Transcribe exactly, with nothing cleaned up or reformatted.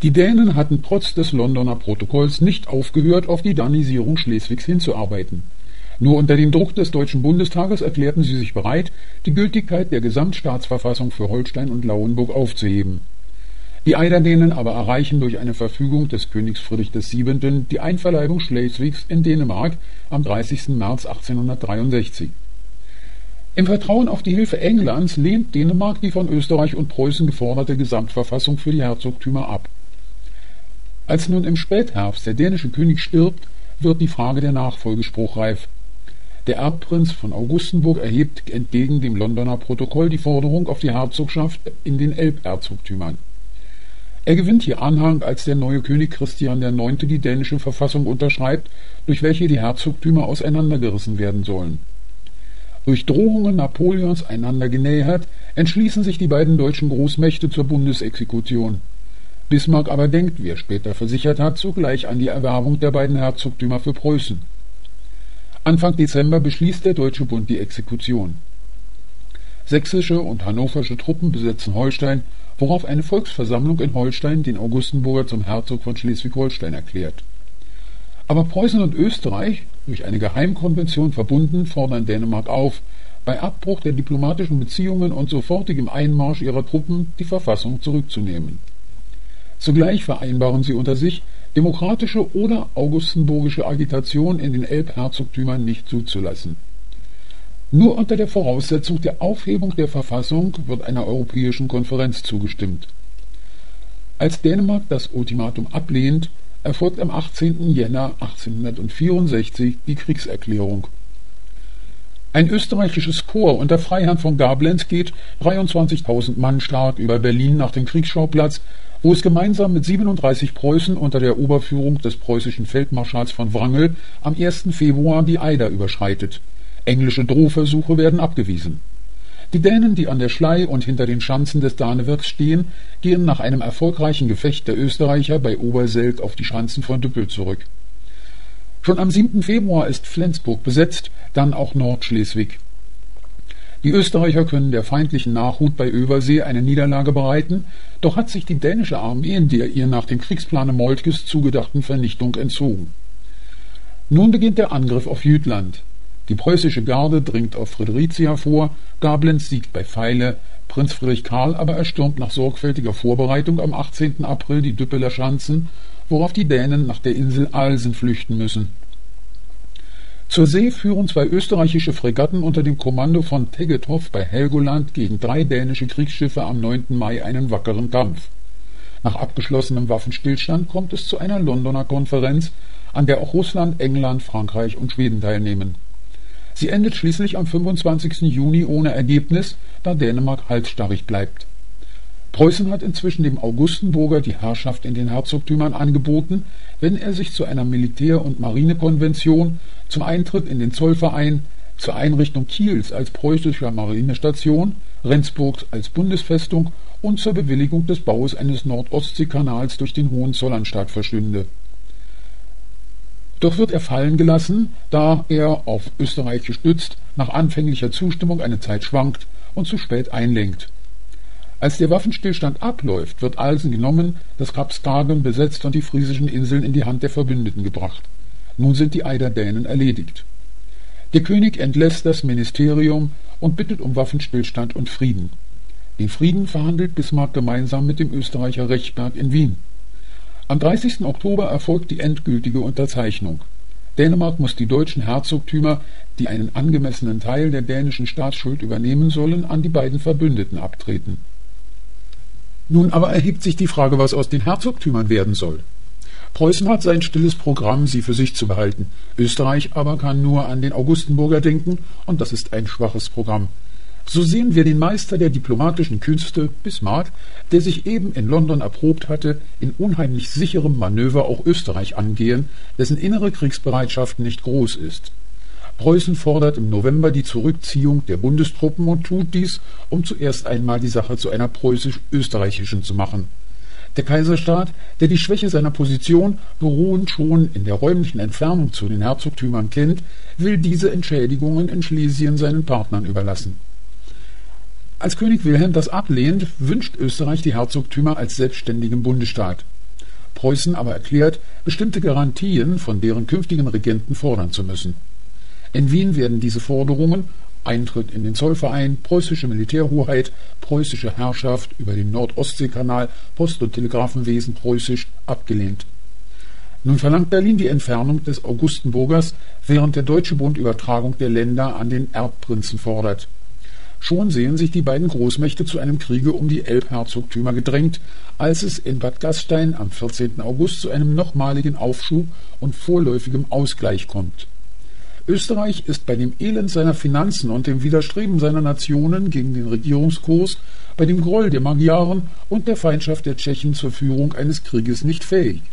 Die Dänen hatten trotz des Londoner Protokolls nicht aufgehört, auf die Danisierung Schleswigs hinzuarbeiten. Nur unter dem Druck des Deutschen Bundestages erklärten sie sich bereit, die Gültigkeit der Gesamtstaatsverfassung für Holstein und Lauenburg aufzuheben. Die Eiderdänen aber erreichen durch eine Verfügung des Königs Friedrich der Siebente die Einverleibung Schleswigs in Dänemark am dreißigsten März achtzehnhundertdreiundsechzig. Im Vertrauen auf die Hilfe Englands lehnt Dänemark die von Österreich und Preußen geforderte Gesamtverfassung für die Herzogtümer ab. Als nun im Spätherbst der dänische König stirbt, wird die Frage der Nachfolge spruchreif. Der Erbprinz von Augustenburg erhebt entgegen dem Londoner Protokoll die Forderung auf die Herzogschaft in den Elbherzogtümern. Er gewinnt hier Anhang, als der neue König Christian der Neunte die dänische Verfassung unterschreibt, durch welche die Herzogtümer auseinandergerissen werden sollen. Durch Drohungen Napoleons einander genähert, entschließen sich die beiden deutschen Großmächte zur Bundesexekution. Bismarck aber denkt, wie er später versichert hat, sogleich an die Erwerbung der beiden Herzogtümer für Preußen. Anfang Dezember beschließt der Deutsche Bund die Exekution. Sächsische und hannoversche Truppen besetzen Holstein, worauf eine Volksversammlung in Holstein den Augustenburger zum Herzog von Schleswig-Holstein erklärt. Aber Preußen und Österreich, durch eine Geheimkonvention verbunden, fordern Dänemark auf, bei Abbruch der diplomatischen Beziehungen und sofortigem Einmarsch ihrer Truppen die Verfassung zurückzunehmen. Zugleich vereinbaren sie unter sich, demokratische oder augustenburgische Agitation in den Elbherzogtümern nicht zuzulassen. Nur unter der Voraussetzung der Aufhebung der Verfassung wird einer europäischen Konferenz zugestimmt. Als Dänemark das Ultimatum ablehnt, erfolgt am achtzehnten Jänner achtzehnhundertvierundsechzig die Kriegserklärung. Ein österreichisches Korps unter Freiherrn von Gablenz geht dreiundzwanzigtausend Mann stark über Berlin nach dem Kriegsschauplatz, wo es gemeinsam mit siebenunddreißig Preußen unter der Oberführung des preußischen Feldmarschalls von Wrangel am ersten Februar die Eider überschreitet. Englische Drohversuche werden abgewiesen. Die Dänen, die an der Schlei und hinter den Schanzen des Danewerks stehen, gehen nach einem erfolgreichen Gefecht der Österreicher bei Oberselk auf die Schanzen von Düppel zurück. Schon am siebten Februar ist Flensburg besetzt, dann auch Nordschleswig. Die Österreicher können der feindlichen Nachhut bei Översee eine Niederlage bereiten, doch hat sich die dänische Armee in der ihr nach dem Kriegsplane Moltkes zugedachten Vernichtung entzogen. Nun beginnt der Angriff auf Jütland. Die preußische Garde dringt auf Fredericia vor, Gablenz siegt bei Pfeile, Prinz Friedrich Karl aber erstürmt nach sorgfältiger Vorbereitung am achtzehnten April die Düppeler Schanzen, worauf die Dänen nach der Insel Alsen flüchten müssen. Zur See führen zwei österreichische Fregatten unter dem Kommando von Tegetthoff bei Helgoland gegen drei dänische Kriegsschiffe am neunten Mai einen wackeren Kampf. Nach abgeschlossenem Waffenstillstand kommt es zu einer Londoner Konferenz, an der auch Russland, England, Frankreich und Schweden teilnehmen. Sie endet schließlich am fünfundzwanzigsten Juni ohne Ergebnis, da Dänemark halsstarrig bleibt. Preußen hat inzwischen dem Augustenburger die Herrschaft in den Herzogtümern angeboten, wenn er sich zu einer Militär- und Marinekonvention, zum Eintritt in den Zollverein, zur Einrichtung Kiels als preußischer Marinestation, Rendsburg als Bundesfestung und zur Bewilligung des Baus eines Nord-Ostsee-Kanals durch den Hohenzollernstaat verstünde. Doch wird er fallen gelassen, da er, auf Österreich gestützt, nach anfänglicher Zustimmung eine Zeit schwankt und zu spät einlenkt. Als der Waffenstillstand abläuft, wird Alsen genommen, das Kap Skagen besetzt und die friesischen Inseln in die Hand der Verbündeten gebracht. Nun sind die Eiderdänen erledigt. Der König entlässt das Ministerium und bittet um Waffenstillstand und Frieden. Den Frieden verhandelt Bismarck gemeinsam mit dem Österreicher Rechberg in Wien. Am dreißigsten Oktober erfolgt die endgültige Unterzeichnung. Dänemark muss die deutschen Herzogtümer, die einen angemessenen Teil der dänischen Staatsschuld übernehmen sollen, an die beiden Verbündeten abtreten. Nun aber erhebt sich die Frage, was aus den Herzogtümern werden soll. Preußen hat sein stilles Programm, sie für sich zu behalten. Österreich aber kann nur an den Augustenburger denken, und das ist ein schwaches Programm. So sehen wir den Meister der diplomatischen Künste, Bismarck, der sich eben in London erprobt hatte, in unheimlich sicherem Manöver auch Österreich angehen, dessen innere Kriegsbereitschaft nicht groß ist. Preußen fordert im November die Zurückziehung der Bundestruppen und tut dies, um zuerst einmal die Sache zu einer preußisch-österreichischen zu machen. Der Kaiserstaat, der die Schwäche seiner Position beruhend schon in der räumlichen Entfernung zu den Herzogtümern kennt, will diese Entschädigungen in Schlesien seinen Partnern überlassen. Als König Wilhelm das ablehnt, wünscht Österreich die Herzogtümer als selbstständigen Bundesstaat. Preußen aber erklärt, bestimmte Garantien von deren künftigen Regenten fordern zu müssen. In Wien werden diese Forderungen – Eintritt in den Zollverein, preußische Militärhoheit, preußische Herrschaft über den Nord-Ostsee-Kanal, Post- und Telegrafenwesen preußisch – abgelehnt. Nun verlangt Berlin die Entfernung des Augustenburgers, während der Deutsche Bund Übertragung der Länder an den Erbprinzen fordert. Schon sehen sich die beiden Großmächte zu einem Kriege um die Elbherzogtümer gedrängt, als es in Bad Gastein am vierzehnten August zu einem nochmaligen Aufschub und vorläufigem Ausgleich kommt. Österreich ist bei dem Elend seiner Finanzen und dem Widerstreben seiner Nationen gegen den Regierungskurs, bei dem Groll der Magyaren und der Feindschaft der Tschechen zur Führung eines Krieges nicht fähig.